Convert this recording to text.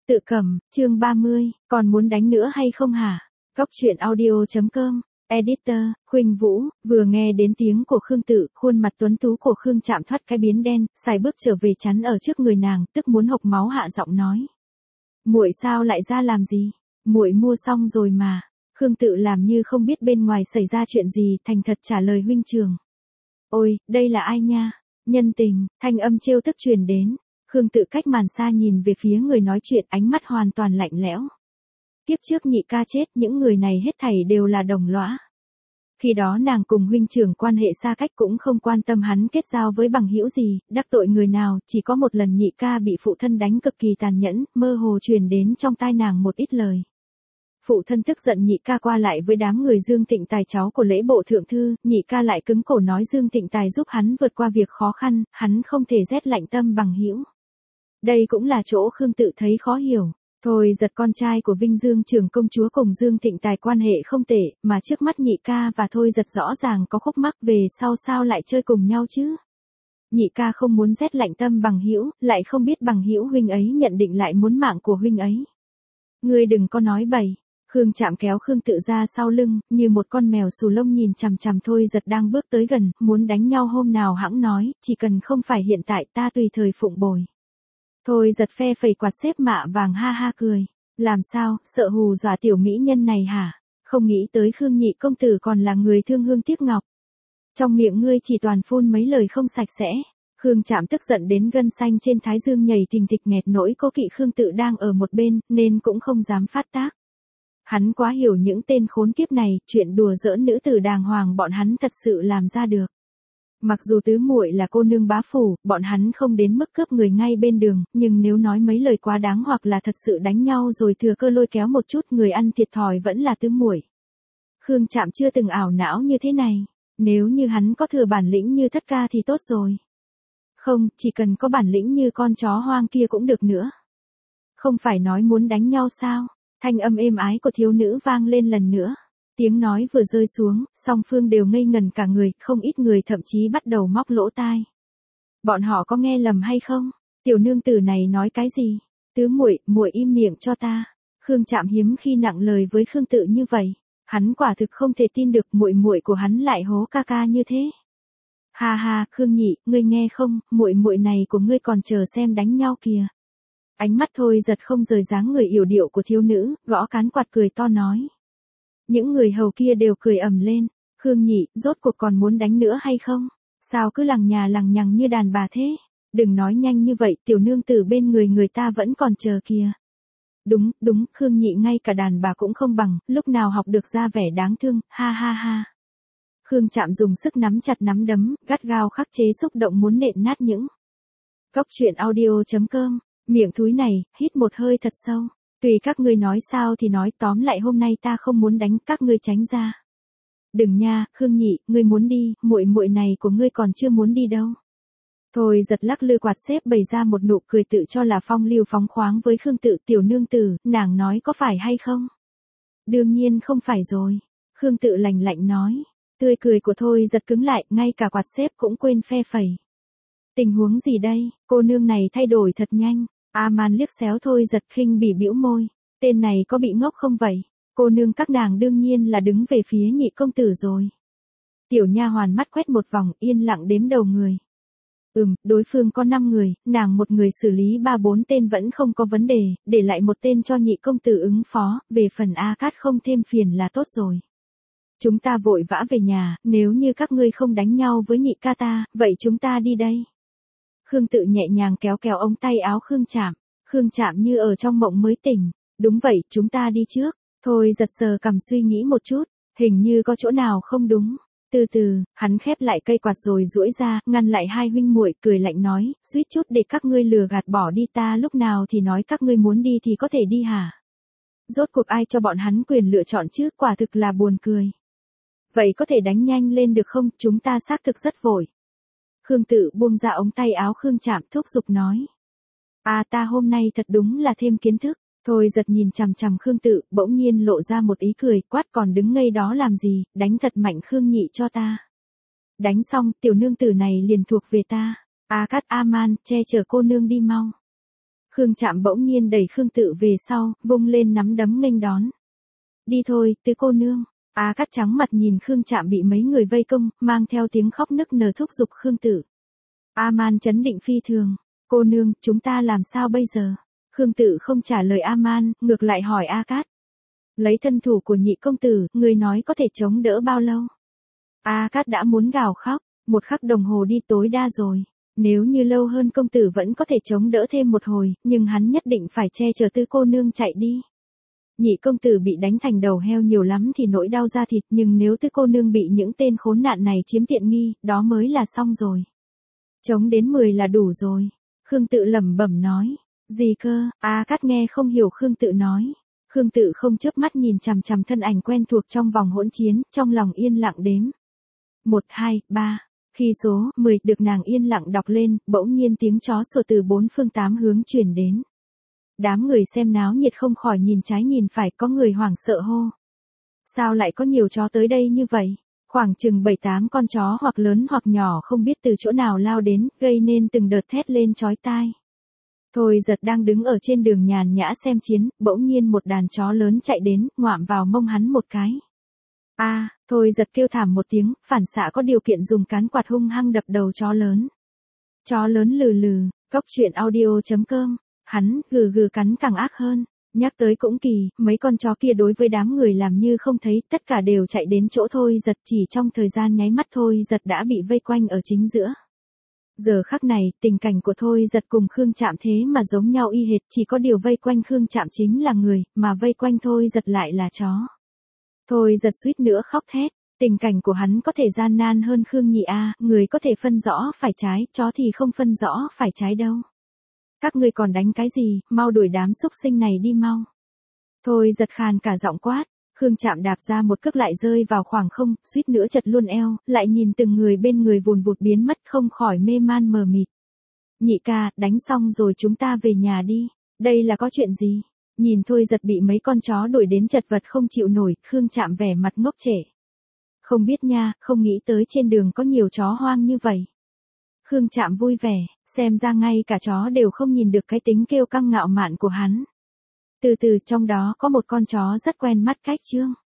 Tự cầm, chương 30, còn muốn đánh nữa hay không hả? Góc truyện audio.com, editor, Huỳnh Vũ, vừa nghe đến tiếng của Khương Tự, khuôn mặt tuấn tú của Khương Trạm thoát cái biến đen, xài bước trở về chắn ở trước người nàng, tức muốn hộc máu hạ giọng nói. Muội sao lại ra làm gì? Muội mua xong rồi mà. Khương Tự làm như không biết bên ngoài xảy ra chuyện gì, thành thật trả lời huynh trưởng. Ôi, đây là ai nha? Nhân tình, thanh âm trêu tức truyền đến. Khương Tự cách màn xa nhìn về phía người nói chuyện, ánh mắt hoàn toàn lạnh lẽo. Kiếp trước nhị ca chết, những người này hết thảy đều là đồng lõa. Khi đó nàng cùng huynh trưởng quan hệ xa cách cũng không quan tâm hắn kết giao với bằng hữu gì, đắc tội người nào, chỉ có một lần nhị ca bị phụ thân đánh cực kỳ tàn nhẫn, mơ hồ truyền đến trong tai nàng một ít lời. Phụ thân tức giận nhị ca qua lại với đám người Dương Tịnh Tài cháu của lễ bộ thượng thư, nhị ca lại cứng cổ nói Dương Tịnh Tài giúp hắn vượt qua việc khó khăn, hắn không thể rét lạnh tâm bằng hữu. Đây cũng là chỗ Khương Tự thấy khó hiểu. Thôi Giật con trai của Vinh Dương trưởng công chúa cùng Dương Tịnh Tài quan hệ không tệ, mà trước mắt nhị ca và Thôi Giật rõ ràng có khúc mắc, về sau sao lại chơi cùng nhau chứ? Nhị ca không muốn rét lạnh tâm bằng hữu, lại không biết bằng hữu huynh ấy nhận định lại muốn mạng của huynh ấy. Ngươi đừng có nói bậy. Khương Trạm kéo Khương Tự ra sau lưng, như một con mèo xù lông nhìn chằm chằm Thôi Giật đang bước tới gần, muốn đánh nhau hôm nào hẵng nói, chỉ cần không phải hiện tại ta tùy thời phụng bồi. Thôi Giật phe phẩy quạt xếp mạ vàng ha ha cười. Làm sao, sợ hù dọa tiểu mỹ nhân này hả? Không nghĩ tới Khương nhị công tử còn là người thương hương tiếc ngọc. Trong miệng ngươi chỉ toàn phun mấy lời không sạch sẽ. Khương Trạm tức giận đến gân xanh trên thái dương nhảy thình thịch, nghẹt nỗi cố kỵ Khương Tự đang ở một bên, nên cũng không dám phát tác. Hắn quá hiểu những tên khốn kiếp này, chuyện đùa giỡn nữ tử đàng hoàng bọn hắn thật sự làm ra được. Mặc dù tứ muội là cô nương bá phủ, bọn hắn không đến mức cướp người ngay bên đường, nhưng nếu nói mấy lời quá đáng hoặc là thật sự đánh nhau rồi thừa cơ lôi kéo một chút, người ăn thiệt thòi vẫn là tứ muội. Khương Trạm chưa từng ảo não như thế này, nếu như hắn có thừa bản lĩnh như Thất Ca thì tốt rồi. Không, chỉ cần có bản lĩnh như con chó hoang kia cũng được nữa. Không phải nói muốn đánh nhau sao? Thanh âm êm ái của thiếu nữ vang lên lần nữa. Tiếng nói vừa rơi xuống, song phương đều ngây ngần cả người, không ít người thậm chí bắt đầu móc lỗ tai. Bọn họ có nghe lầm hay không? Tiểu nương tử này nói cái gì? Tứ muội, muội im miệng cho ta. Khương Trạm hiếm khi nặng lời với Khương Tự như vậy, hắn quả thực không thể tin được muội muội của hắn lại hố ca ca như thế. Ha ha, Khương nhị, ngươi nghe không, muội muội này của ngươi còn chờ xem đánh nhau kìa. Ánh mắt Thôi Giật không rời dáng người yểu điệu của thiếu nữ, gõ cán quạt cười to nói. Những người hầu kia đều cười ầm lên. Khương nhị, rốt cuộc còn muốn đánh nữa hay không? Sao cứ lằng nhà lằng nhằng như đàn bà thế? Đừng nói nhanh như vậy, tiểu nương tử bên người ta vẫn còn chờ kìa. Đúng, Khương nhị ngay cả đàn bà cũng không bằng, lúc nào học được ra vẻ đáng thương, ha ha ha. Khương Trạm dùng sức nắm chặt nắm đấm, gắt gao khắc chế xúc động muốn nện nát những. Góc truyện audio.com, miệng thúi này, hít một hơi thật sâu. Tùy các ngươi nói sao thì nói, tóm lại hôm nay ta không muốn đánh, các ngươi tránh ra. Đừng nha, Khương nhị, ngươi muốn đi, muội muội này của ngươi còn chưa muốn đi đâu. Thôi Giật lắc lư quạt xếp bày ra một nụ cười tự cho là phong lưu phóng khoáng với Khương Tự. Tiểu nương tử, nàng nói có phải hay không? Đương nhiên không phải rồi. Khương Tự lạnh lạnh nói. Tươi cười của Thôi Giật cứng lại, ngay cả quạt xếp cũng quên phe phẩy. Tình huống gì đây, cô nương này thay đổi thật nhanh. A-man liếc xéo Thôi Giật khinh bỉ bĩu môi. Tên này có bị ngốc không vậy? Cô nương các nàng đương nhiên là đứng về phía nhị công tử rồi. Tiểu nha hoàn mắt quét một vòng, yên lặng đếm đầu người. Đối phương có 5 người, nàng một người xử lý 3-4 tên vẫn không có vấn đề, để lại một tên cho nhị công tử ứng phó, về phần A Cát không thêm phiền là tốt rồi. Chúng ta vội vã về nhà, nếu như các ngươi không đánh nhau với nhị ca ta, vậy chúng ta đi đây. Khương Tự nhẹ nhàng kéo kéo ống tay áo Khương Trạm. Khương Trạm như ở trong mộng mới tỉnh. Đúng vậy, chúng ta đi trước. Thôi Giật sờ cằm suy nghĩ một chút, hình như có chỗ nào không đúng. Từ từ, hắn khép lại cây quạt rồi duỗi ra, ngăn lại hai huynh muội, cười lạnh nói, suýt chút để các ngươi lừa gạt bỏ đi, ta lúc nào thì nói các ngươi muốn đi thì có thể đi hả? Rốt cuộc ai cho bọn hắn quyền lựa chọn chứ, quả thực là buồn cười. Vậy có thể đánh nhanh lên được không, chúng ta xác thực rất vội. Khương Tự buông ra ống tay áo Khương Trạm, thúc giục nói. Ta hôm nay thật đúng là thêm kiến thức. Thôi Giật nhìn chằm chằm Khương Tự, bỗng nhiên lộ ra một ý cười, quát, còn đứng ngây đó làm gì, đánh thật mạnh Khương nhị cho ta. Đánh xong, tiểu nương tử này liền thuộc về ta. A Cát, A-man, che chở cô nương đi mau. Khương Trạm bỗng nhiên đẩy Khương Tự về sau, vung lên nắm đấm nghênh đón. Đi thôi, tứ cô nương. A Cát trắng mặt nhìn Khương Trạm bị mấy người vây công, mang theo tiếng khóc nức nở thúc giục Khương Tự. A Man chấn định phi thường. Cô nương, chúng ta làm sao bây giờ? Khương Tự không trả lời A Man, ngược lại hỏi A Cát. Lấy thân thủ của nhị công tử, người nói có thể chống đỡ bao lâu? A Cát đã muốn gào khóc, 1 khắc đồng hồ đi tối đa rồi. Nếu như lâu hơn công tử vẫn có thể chống đỡ thêm một hồi, nhưng hắn nhất định phải che chở tứ cô nương chạy đi. Nhị công tử bị đánh thành đầu heo nhiều lắm thì nỗi đau da thịt, nhưng nếu tứ cô nương bị những tên khốn nạn này chiếm tiện nghi, đó mới là xong rồi. Chống đến 10 là đủ rồi. Khương Tự lẩm bẩm nói. Gì cơ? A Cát nghe không hiểu Khương Tự nói. Khương Tự không chớp mắt nhìn chằm chằm thân ảnh quen thuộc trong vòng hỗn chiến, trong lòng yên lặng đếm. 1, 2, 3. Khi số 10 được nàng yên lặng đọc lên, bỗng nhiên tiếng chó sủa từ 4 phương 8 hướng truyền đến. Đám người xem náo nhiệt không khỏi nhìn trái nhìn phải, có người hoảng sợ hô. Sao lại có nhiều chó tới đây như vậy? Khoảng chừng 7-8 con chó hoặc lớn hoặc nhỏ không biết từ chỗ nào lao đến, gây nên từng đợt thét lên chói tai. Thôi Giật đang đứng ở trên đường nhàn nhã xem chiến, bỗng nhiên một đàn chó lớn chạy đến, ngoạm vào mông hắn một cái. Thôi Giật kêu thảm một tiếng, phản xạ có điều kiện dùng cán quạt hung hăng đập đầu chó lớn. Chó lớn lừ lừ, Cốc Truyện Audio.com, hắn gừ gừ cắn càng ác hơn. Nhắc tới cũng kỳ, mấy con chó kia đối với đám người làm như không thấy, tất cả đều chạy đến chỗ Thôi Giật, chỉ trong thời gian nháy mắt Thôi Giật đã bị vây quanh ở chính giữa. Giờ khắc này, tình cảnh của Thôi Giật cùng Khương Trạm thế mà giống nhau y hệt, chỉ có điều vây quanh Khương Trạm chính là người, mà vây quanh Thôi Giật lại là chó. Thôi Giật suýt nữa khóc thét, tình cảnh của hắn có thể gian nan hơn Khương Nhị A, người có thể phân rõ phải trái, chó thì không phân rõ phải trái đâu. Các ngươi còn đánh cái gì, mau đuổi đám xúc sinh này đi mau. Thôi Giật khàn cả giọng quát, Khương Trạm đạp ra một cước lại rơi vào khoảng không, suýt nữa chật luôn eo, lại nhìn từng người bên người vùn vụt biến mất không khỏi mê man mờ mịt. Nhị ca, đánh xong rồi chúng ta về nhà đi, đây là có chuyện gì? Nhìn Thôi Giật bị mấy con chó đuổi đến chật vật không chịu nổi, Khương Trạm vẻ mặt ngốc trệ. Không biết nha, không nghĩ tới trên đường có nhiều chó hoang như vậy. Khương Trạm vui vẻ, xem ra ngay cả chó đều không nhìn được cái tính kêu căng ngạo mạn của hắn. Từ từ trong đó có một con chó rất quen mắt cách Trương.